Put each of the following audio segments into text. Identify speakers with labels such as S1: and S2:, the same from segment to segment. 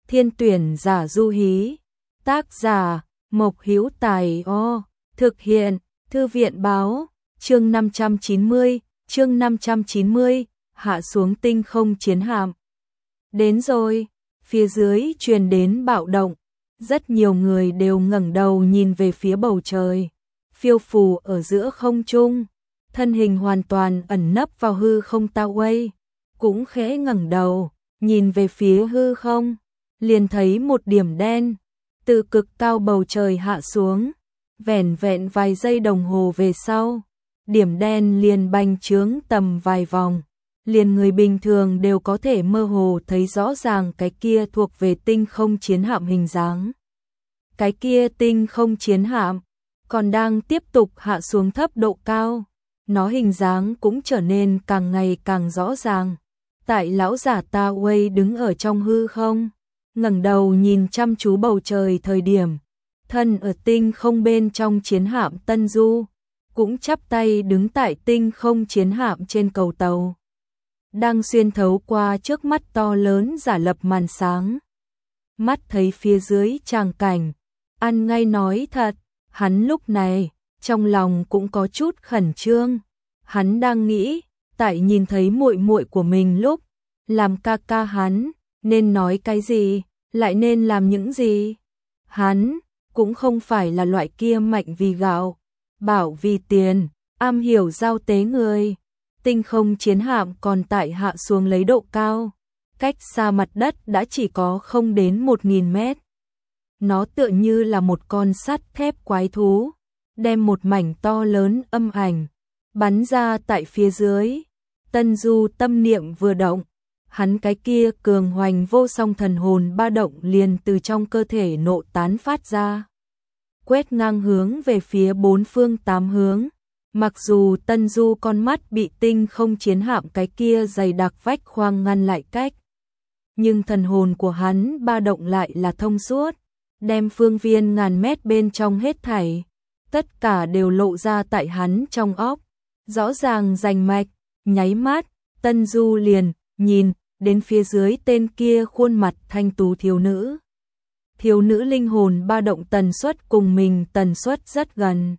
S1: Thiên tuyển giả du hí. Tác giả Mộc Hữu Tài. Thực hiện Thư viện báo. Chương 590, hạ xuống tinh không chiến hạm. Đến rồi, phía dưới truyền đến bạo động, rất nhiều người đều ngẩng đầu nhìn về phía bầu trời, phiêu phù ở giữa không trung, thân hình hoàn toàn ẩn nấp vào hư không Ta Uy, cũng khẽ ngẩng đầu, nhìn về phía hư không, liền thấy một điểm đen từ cực cao bầu trời hạ xuống, vẻn vẹn vài giây đồng hồ về sau, điểm đen liền bành trướng tầm vài vòng, liền người bình thường đều có thể mơ hồ thấy rõ ràng cái kia thuộc về tinh không chiến hạm hình dáng. Cái kia tinh không chiến hạm còn đang tiếp tục hạ xuống thấp độ cao, nó hình dáng cũng trở nên càng ngày càng rõ ràng. Tại lão giả Ta Uy đứng ở trong hư không, ngẩng đầu nhìn chăm chú bầu trời thời điểm, thân ở tinh không bên trong chiến hạm Tân Du, cũng chắp tay đứng tại tinh không chiến hạm trên cầu tàu, đang xuyên thấu qua trước mắt to lớn giả lập màn sáng. Mắt thấy phía dưới tràng cảnh, ăn ngay nói thật, hắn lúc này, trong lòng cũng có chút khẩn trương. Hắn đang nghĩ, tại nhìn thấy muội muội của mình lúc, làm ca ca hắn, nên nói cái gì, lại nên làm những gì. Hắn, cũng không phải là loại kia mạnh vì gạo, bảo vì tiền, am hiểu giao tế người. Tinh không chiến hạm còn tại hạ xuống lấy độ cao, cách xa mặt đất đã chỉ có không đến 1000 mét. Nó tựa như là một con sắt thép quái thú, đem một mảnh to lớn âm ảnh bắn ra tại phía dưới. Tân Du tâm niệm vừa động, hắn cái kia cường hoành vô song thần hồn ba động liền từ trong cơ thể nộ tán phát ra, quét ngang hướng về phía bốn phương tám hướng. Mặc dù Tân Du con mắt bị tinh không chiến hạm cái kia dày đặc vách khoang ngăn lại cách, nhưng thần hồn của hắn ba động lại là thông suốt, đem phương viên ngàn mét bên trong hết thảy, tất cả đều lộ ra tại hắn trong óc, rõ ràng rành mạch. Nháy mắt, Tân Du liền nhìn đến phía dưới tên kia khuôn mặt thanh tú thiếu nữ. Thiếu nữ linh hồn ba động tần suất cùng mình tần suất rất gần.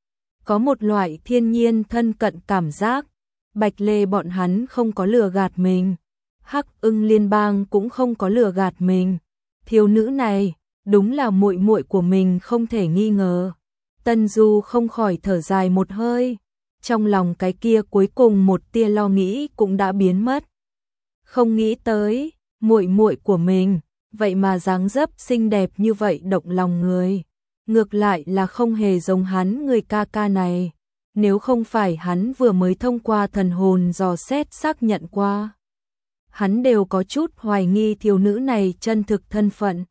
S1: Có một loại thiên nhiên thân cận cảm giác, Bạch Lê bọn hắn không có lừa gạt mình, Hắc Ưng Liên bang cũng không có lừa gạt mình. Thiếu nữ này, đúng là muội muội của mình không thể nghi ngờ. Tân Du không khỏi thở dài một hơi, trong lòng cái kia cuối cùng một tia lo nghĩ cũng đã biến mất. Không nghĩ tới, muội muội của mình, vậy mà dáng dấp xinh đẹp như vậy động lòng người. Ngược lại là không hề giống hắn người ca ca này, nếu không phải hắn vừa mới thông qua thần hồn dò xét xác nhận qua, hắn đều có chút hoài nghi thiếu nữ này chân thực thân phận.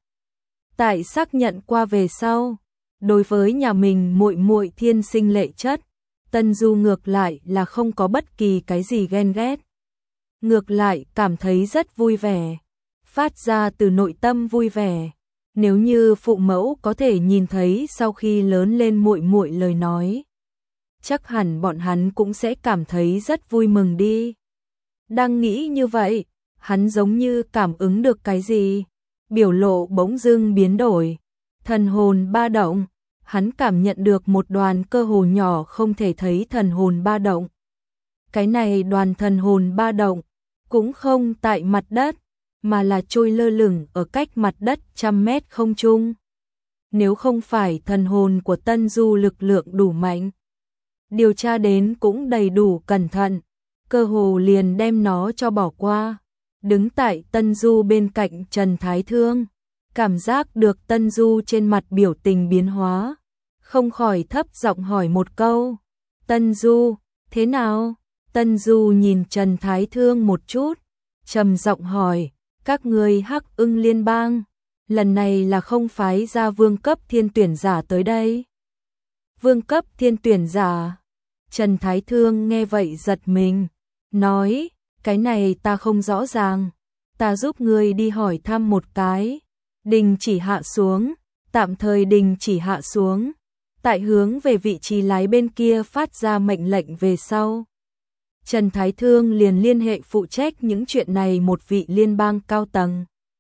S1: Tại xác nhận qua về sau, đối với nhà mình muội muội thiên sinh lệ chất, Tân Du ngược lại là không có bất kỳ cái gì ghen ghét, ngược lại cảm thấy rất vui vẻ, phát ra từ nội tâm vui vẻ. Nếu như phụ mẫu có thể nhìn thấy sau khi lớn lên muội muội lời nói, chắc hẳn bọn hắn cũng sẽ cảm thấy rất vui mừng đi. Đang nghĩ như vậy, hắn giống như cảm ứng được cái gì, biểu lộ bỗng dưng biến đổi, thần hồn ba động, hắn cảm nhận được một đoàn cơ hồ nhỏ không thể thấy thần hồn ba động. Cái này đoàn thần hồn ba động cũng không tại mặt đất, mà là trôi lơ lửng ở cách mặt đất 100 mét không trung. Nếu không phải thần hồn của Tân Du lực lượng đủ mạnh, điều tra đến cũng đầy đủ cẩn thận, cơ hồ liền đem nó cho bỏ qua. Đứng tại Tân Du bên cạnh Trần Thái Thương, cảm giác được Tân Du trên mặt biểu tình biến hóa, không khỏi thấp giọng hỏi một câu, Tân Du, thế nào? Tân Du nhìn Trần Thái Thương một chút, trầm giọng hỏi, các ngươi Hắc Ưng Liên bang, lần này là không phái ra vương cấp thiên tuyển giả tới đây? Vương cấp thiên tuyển giả? Trần Thái Thương nghe vậy giật mình, nói, cái này ta không rõ ràng, ta giúp ngươi đi hỏi thăm một cái. Đình chỉ hạ xuống, tạm thời đình chỉ hạ xuống, tại hướng về vị trí lái bên kia phát ra mệnh lệnh về sau. Trần Thái Thương liền liên hệ phụ trách những chuyện này một vị liên bang cao tầng.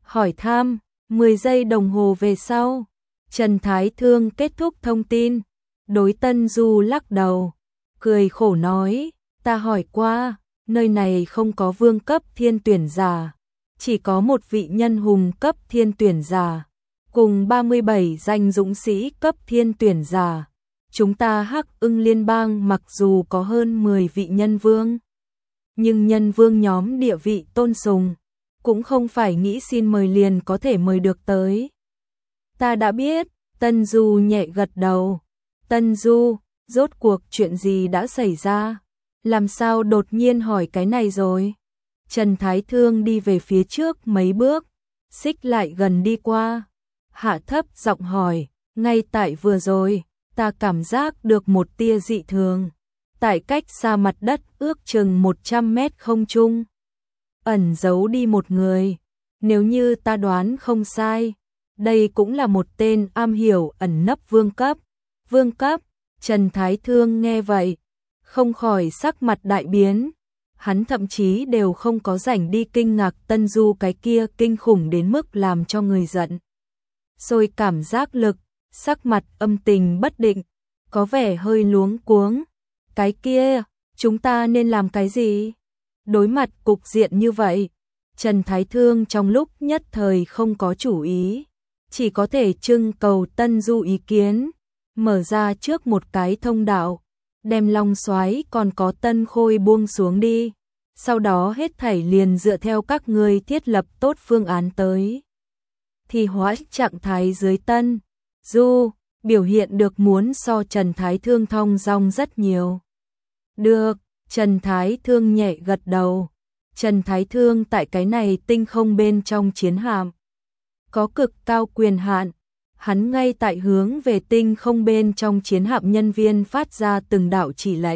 S1: hỏi thăm. 10 giây đồng hồ về sau, Trần Thái Thương kết thúc thông tin. Đối Tân Du lắc đầu, cười khổ nói, ta hỏi qua, nơi này không có vương cấp thiên tuyển giả, chỉ có một vị nhân hùng cấp thiên tuyển giả, cùng 37 danh dũng sĩ cấp thiên tuyển giả. Chúng ta Hắc Ưng Liên bang mặc dù có hơn 10 vị nhân vương, nhưng nhân vương nhóm địa vị tôn sùng, cũng không phải nghĩ xin mời liền có thể mời được tới. Ta đã biết, Tân Du nhẹ gật đầu. Tân Du, rốt cuộc chuyện gì đã xảy ra? Làm sao đột nhiên hỏi cái này rồi? Trần Thái Thương đi về phía trước mấy bước, xích lại gần đi qua, hạ thấp giọng hỏi, ngay tại vừa rồi, ta cảm giác được một tia dị thường. Tại cách xa mặt đất ước chừng 100 mét không trung, ẩn giấu đi một người. Nếu như ta đoán không sai, đây cũng là một tên am hiểu ẩn nấp vương cấp. Vương cấp, Trần Thái Thương nghe vậy, không khỏi sắc mặt đại biến. Hắn thậm chí đều không có rảnh đi kinh ngạc Tân Du cái kia kinh khủng đến mức làm cho người giận. Rồi cảm giác lực, sắc mặt âm tình bất định, có vẻ hơi luống cuống. Cái kia, chúng ta nên làm cái gì? Đối mặt cục diện như vậy, Trần Thái Thương trong lúc nhất thời không có chủ ý, chỉ có thể trưng cầu Tân Du ý kiến, mở ra trước một cái thông đạo, đem Long Soái còn có Tân Khôi buông xuống đi, sau đó hết thảy liền dựa theo các ngươi thiết lập tốt phương án tới. Thì hóa trạng thái dưới Tân Du, biểu hiện được muốn so Trần Thái Thương thong dong rất nhiều. Được, Trần Thái Thương nhẹ gật đầu. Trần Thái Thương tại cái này tinh không bên trong chiến hạm có cực cao quyền hạn, hắn ngay tại hướng về tinh không bên trong chiến hạm nhân viên phát ra từng đạo chỉ lệnh.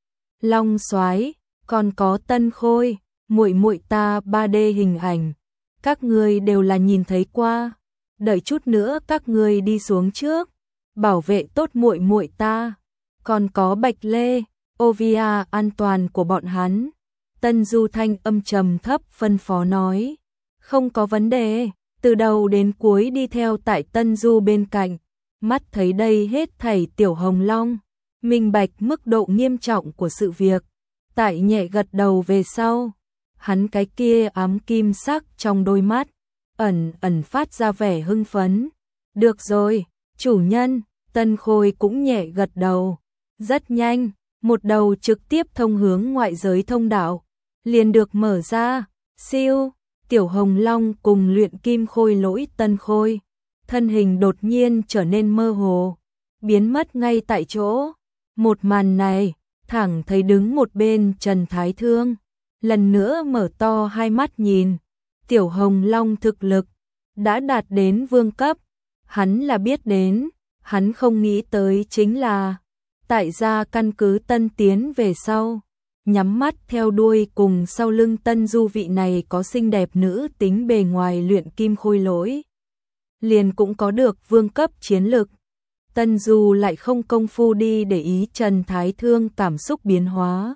S1: Long Soái, còn có Tân Khôi, muội muội ta 3D hình ảnh, các ngươi đều là nhìn thấy qua, đợi chút nữa các ngươi đi xuống trước, bảo vệ tốt muội muội ta, còn có Bạch Lê, Ovia an toàn của bọn hắn. Tân Du thanh âm trầm thấp phân phó nói, không có vấn đề, từ đầu đến cuối đi theo tại Tân Du bên cạnh, mắt thấy đây hết thảy Tiểu Hồng Long, minh bạch mức độ nghiêm trọng của sự việc, tại nhẹ gật đầu về sau, hắn cái kia ám kim sắc trong đôi mắt, ẩn ẩn phát ra vẻ hưng phấn. Được rồi, chủ nhân, Tân Khôi cũng nhẹ gật đầu, rất nhanh, một đầu trực tiếp thông hướng ngoại giới thông đạo liền được mở ra. Siêu, Tiểu Hồng Long cùng luyện kim khôi lỗi Tân Khôi, thân hình đột nhiên trở nên mơ hồ, biến mất ngay tại chỗ. Một màn này, thẳng thấy đứng một bên Trần Thái Thương, lần nữa mở to hai mắt nhìn. Tiểu Hồng Long thực lực đã đạt đến vương cấp, hắn là biết đến, hắn không nghĩ tới chính là tại gia căn cứ Tân tiến về sau, nhắm mắt theo đuôi cùng sau lưng Tân Du vị này có xinh đẹp nữ tính bề ngoài luyện kim khôi lỗi, liền cũng có được vương cấp chiến lực. Tân Du lại không công phu đi để ý Trần Thái Thương cảm xúc biến hóa.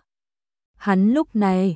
S1: Hắn lúc này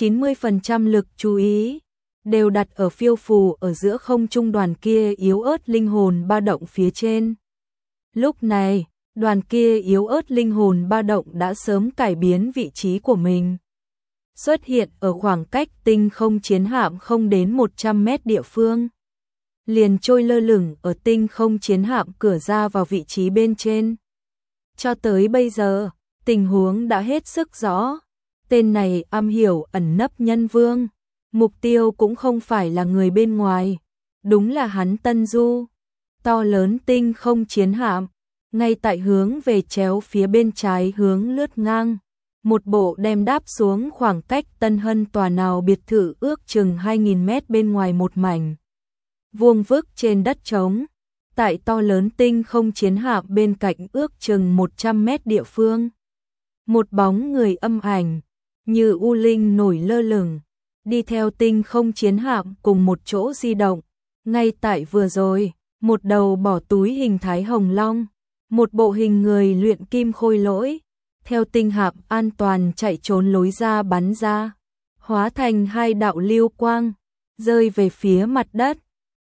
S1: 90% lực chú ý đều đặt ở phiêu phù ở giữa không trung đoàn kia yếu ớt linh hồn ba động phía trên. Lúc này, đoàn kia yếu ớt linh hồn ba động đã sớm cải biến vị trí của mình, xuất hiện ở khoảng cách tinh không chiến hạm không đến 100 mét địa phương, liền trôi lơ lửng ở tinh không chiến hạm cửa ra vào vị trí bên trên. Cho tới bây giờ, tình huống đã hết sức rõ, tên này am hiểu ẩn nấp nhân vương, mục tiêu cũng không phải là người bên ngoài, đúng là hắn Tân Du. To lớn tinh không chiến hạm, ngay tại hướng về chéo phía bên trái hướng lướt ngang, một bộ đem đáp xuống khoảng cách Tân Hân tòa nào biệt thự ước chừng 2000 mét bên ngoài một mảnh vuông vức trên đất trống. Tại to lớn tinh không chiến hạm bên cạnh ước chừng 100 mét địa phương, một bóng người âm ảnh như u linh nổi lơ lửng, đi theo tinh không chiến hạm cùng một chỗ di động. Ngay tại vừa rồi, một đầu bỏ túi hình thái hồng long, một bộ hình người luyện kim khôi lỗi, theo tinh hạm an toàn chạy trốn lối ra bắn ra, hóa thành hai đạo lưu quang, rơi về phía mặt đất.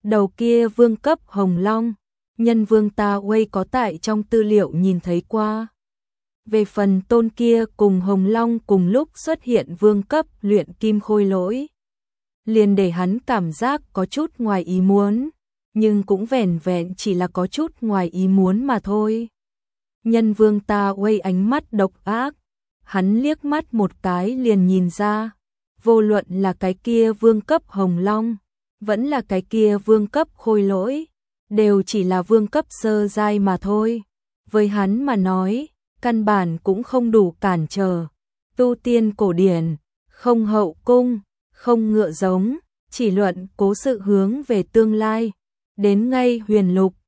S1: Đầu kia vương cấp Hồng Long, nhân vương ta Wei có tại trong tư liệu nhìn thấy qua. Về phần tôn kia cùng Hồng Long cùng lúc xuất hiện vương cấp luyện kim khôi lỗi, liền để hắn cảm giác có chút ngoài ý muốn, nhưng cũng vẻn vẹn chỉ là có chút ngoài ý muốn mà thôi. Nhân vương ta Wei ánh mắt độc ác, hắn liếc mắt một cái liền nhìn ra, vô luận là cái kia vương cấp Hồng Long, vẫn là cái kia vương cấp khôi lỗi, đều chỉ là vương cấp sơ giai mà thôi. Với hắn mà nói, căn bản cũng không đủ cản trở. Tu tiên cổ điển, không hậu cung, không ngựa giống, chỉ luận cố sự hướng về tương lai. Đến ngay huyền lục,